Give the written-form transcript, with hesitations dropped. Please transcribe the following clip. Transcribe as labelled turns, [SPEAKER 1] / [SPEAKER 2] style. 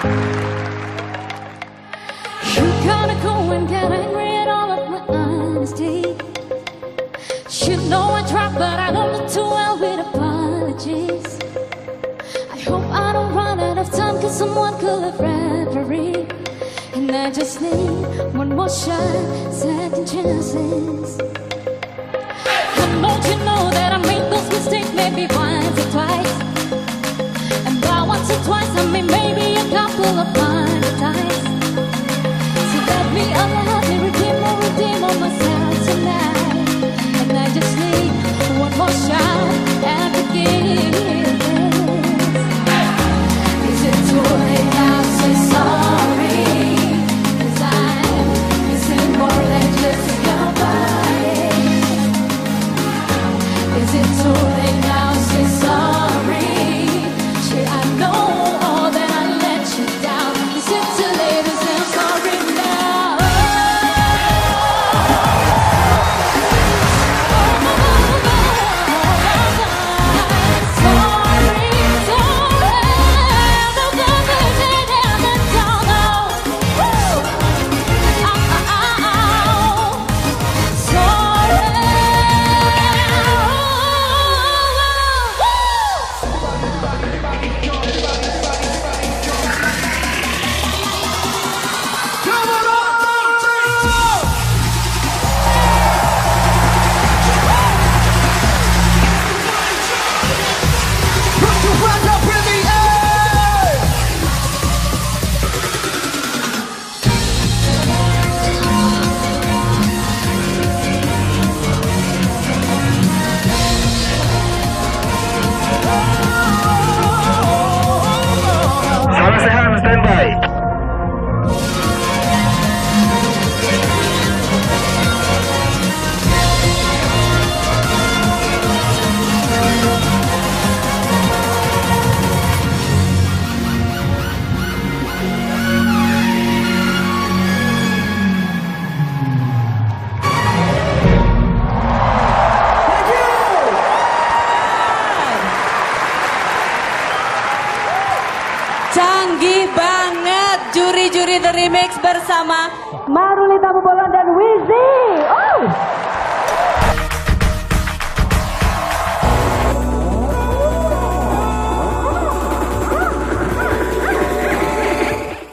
[SPEAKER 1] You're gonna go and get angry at all of my honesty. You know I tried, but I don't do too well with apologies. I hope I don't run out of time, cause someone could have referee. And I just need one more shot, second chances. And don't you know that I made those mistakes maybe once or twice? And by once or twice I mean maybe a couple of hundred times. So let me allow me redeem on myself tonight. And I just need one more shot at forgiveness. Is it too late now to say sorry? Cause I'm missing more than just your body. Is it too late now to say sorry? Shit, I know all that I let you down. Is it too late to say sorry now?
[SPEAKER 2] Canggih banget juri-juri The Remix bersama Marulita Bubolon dan Wizzy.